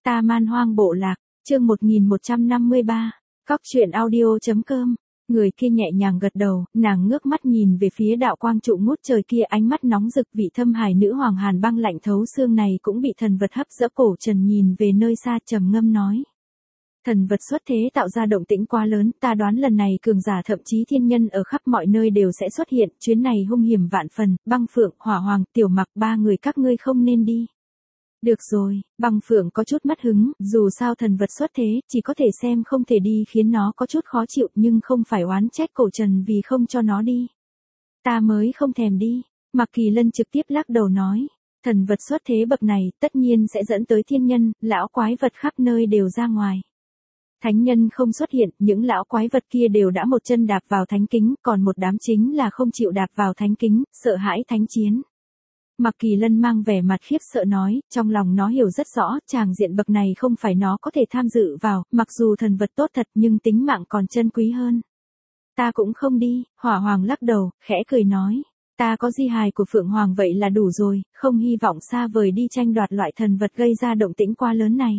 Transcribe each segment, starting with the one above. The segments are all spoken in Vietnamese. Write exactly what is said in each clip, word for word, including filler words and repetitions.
Ta Man Hoang Bộ Lạc, chương một nghìn một trăm năm mươi ba, Cóc truyện audio.com. Người kia nhẹ nhàng gật đầu, nàng ngước mắt nhìn về phía đạo quang trụ ngút trời kia, ánh mắt nóng rực, vị thâm hải nữ hoàng hàn băng lạnh thấu xương này cũng bị thần vật hấp dẫn. Cổ Trần nhìn về nơi xa trầm ngâm nói. Thần vật xuất thế tạo ra động tĩnh quá lớn, ta đoán lần này cường giả thậm chí thiên nhân ở khắp mọi nơi đều sẽ xuất hiện, chuyến này hung hiểm vạn phần, Băng Phượng, Hỏa Hoàng, Tiểu Mặc, ba người các ngươi không nên đi. Được rồi, Băng Phượng có chút mất hứng, dù sao thần vật xuất thế, chỉ có thể xem không thể đi khiến nó có chút khó chịu, nhưng không phải oán trách Cổ Trần vì không cho nó đi. Ta mới không thèm đi, Mạc Kỳ Lân trực tiếp lắc đầu nói. Thần vật xuất thế bậc này, tất nhiên sẽ dẫn tới thiên nhân, lão quái vật khắp nơi đều ra ngoài. Thánh nhân không xuất hiện, những lão quái vật kia đều đã một chân đạp vào thánh kính, còn một đám chính là không chịu đạp vào thánh kính, sợ hãi thánh chiến. Mạc Kỳ Lân mang vẻ mặt khiếp sợ nói, trong lòng nó hiểu rất rõ, tràng diện bậc này không phải nó có thể tham dự vào, mặc dù thần vật tốt thật nhưng tính mạng còn chân quý hơn. Ta cũng không đi, Hỏa Hoàng lắc đầu, khẽ cười nói, ta có di hài của Phượng Hoàng vậy là đủ rồi, không hy vọng xa vời đi tranh đoạt loại thần vật gây ra động tĩnh quá lớn này.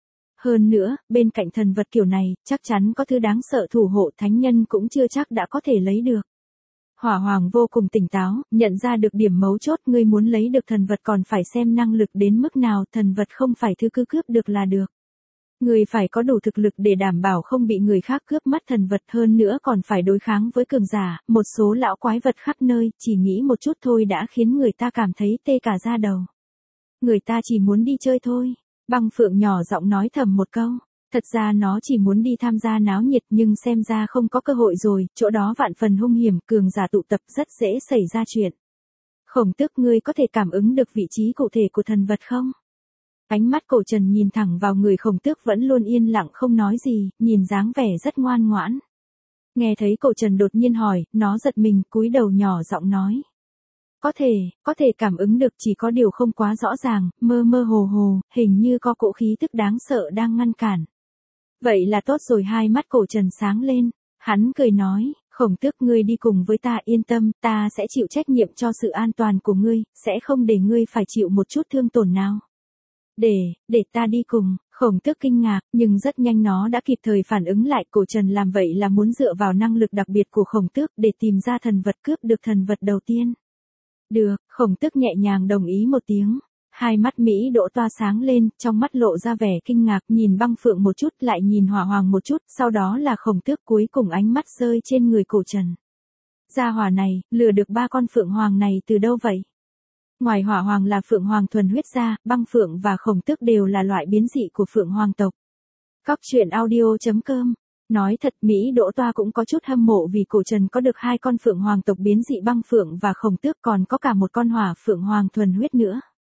Hơn nữa, bên cạnh thần vật kiểu này, chắc chắn có thứ đáng sợ thủ hộ, thánh nhân cũng chưa chắc đã có thể lấy được. Hỏa Hoàng vô cùng tỉnh táo, nhận ra được điểm mấu chốt, ngươi muốn lấy được thần vật còn phải xem năng lực đến mức nào, thần vật không phải thứ cứ cướp được là được. Ngươi phải có đủ thực lực để đảm bảo không bị người khác cướp mất thần vật, hơn nữa còn phải đối kháng với cường giả, một số lão quái vật khắp nơi, chỉ nghĩ một chút thôi đã khiến người ta cảm thấy tê cả da đầu. Người ta chỉ muốn đi chơi thôi. Băng Phượng nhỏ giọng nói thầm một câu, thật ra nó chỉ muốn đi tham gia náo nhiệt nhưng xem ra không có cơ hội rồi, chỗ đó vạn phần hung hiểm, cường giả tụ tập rất dễ xảy ra chuyện. Khổng Tước, ngươi có thể cảm ứng được vị trí cụ thể của thần vật không? Ánh mắt Cổ Trần nhìn thẳng vào người Khổng Tước vẫn luôn yên lặng không nói gì, nhìn dáng vẻ rất ngoan ngoãn. Nghe thấy Cổ Trần đột nhiên hỏi, nó giật mình, cúi đầu nhỏ giọng nói. Có thể, có thể cảm ứng được, chỉ có điều không quá rõ ràng, mơ mơ hồ hồ, hình như có cỗ khí tức đáng sợ đang ngăn cản. Vậy là tốt rồi, hai mắt Cổ Trần sáng lên, hắn cười nói, Khổng Tước, ngươi đi cùng với ta, yên tâm, ta sẽ chịu trách nhiệm cho sự an toàn của ngươi, sẽ không để ngươi phải chịu một chút thương tổn nào. Để, để ta đi cùng, Khổng Tước kinh ngạc, nhưng rất nhanh nó đã kịp thời phản ứng lại, Cổ Trần làm vậy là muốn dựa vào năng lực đặc biệt của Khổng Tước để tìm ra thần vật, cướp được thần vật đầu tiên. Được, Khổng Tước nhẹ nhàng đồng ý một tiếng. Hai mắt Mỹ Đỗ Toa sáng lên, trong mắt lộ ra vẻ kinh ngạc, nhìn Băng Phượng một chút, lại nhìn Hỏa Hoàng một chút, sau đó là Khổng Tước, cuối cùng ánh mắt rơi trên người Cổ Trần. Gia hỏa này, lừa được ba con Phượng Hoàng này từ đâu vậy? Ngoài Hỏa Hoàng là Phượng Hoàng thuần huyết ra, Băng Phượng và Khổng Tước đều là loại biến dị của Phượng Hoàng tộc. Cóc truyện audio.com. Nói thật, Mỹ Đỗ Toa cũng có chút hâm mộ vì Cổ Trần có được hai con Phượng Hoàng tộc biến dị, Băng Phượng và Khổng Tước, còn có cả một con Hỏa Phượng Hoàng thuần huyết nữa.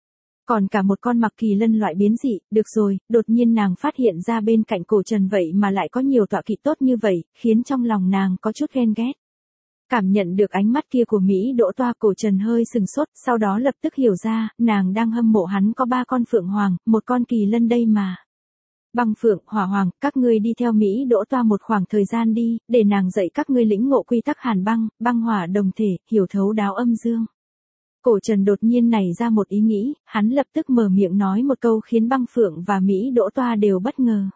Còn cả một con Mạc Kỳ Lân loại biến dị, được rồi, đột nhiên nàng phát hiện ra bên cạnh Cổ Trần vậy mà lại có nhiều tọa kỵ tốt như vậy, khiến trong lòng nàng có chút ghen ghét. Cảm nhận được ánh mắt kia của Mỹ Đỗ Toa, Cổ Trần hơi sừng sốt, sau đó lập tức hiểu ra, nàng đang hâm mộ hắn có ba con Phượng Hoàng, một con Kỳ Lân đây mà. Băng Phượng, Hỏa Hoàng, các ngươi đi theo Mỹ Đỗ Toa một khoảng thời gian đi, để nàng dạy các ngươi lĩnh ngộ quy tắc hàn băng, băng hỏa đồng thể, hiểu thấu đáo âm dương. Cổ Trần đột nhiên nảy ra một ý nghĩ, hắn lập tức mở miệng nói một câu khiến Băng Phượng và Mỹ Đỗ Toa đều bất ngờ.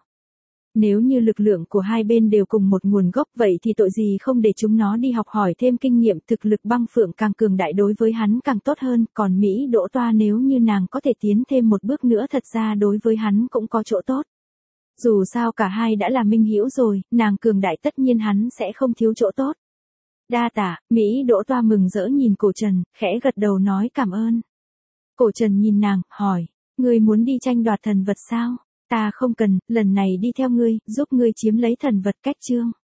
Nếu như lực lượng của hai bên đều cùng một nguồn gốc vậy thì tội gì không để chúng nó đi học hỏi thêm kinh nghiệm, thực lực Băng Phượng càng cường đại đối với hắn càng tốt hơn, còn Mỹ Đỗ Toa nếu như nàng có thể tiến thêm một bước nữa thật ra đối với hắn cũng có chỗ tốt. Dù sao cả hai đã là minh hữu rồi, nàng cường đại tất nhiên hắn sẽ không thiếu chỗ tốt. Đa tạ, Mỹ Đỗ Toa mừng rỡ nhìn Cổ Trần, khẽ gật đầu nói cảm ơn. Cổ Trần nhìn nàng, hỏi, ngươi muốn đi tranh đoạt thần vật sao? Ta không cần, lần này đi theo ngươi, giúp ngươi chiếm lấy thần vật. Cách chương.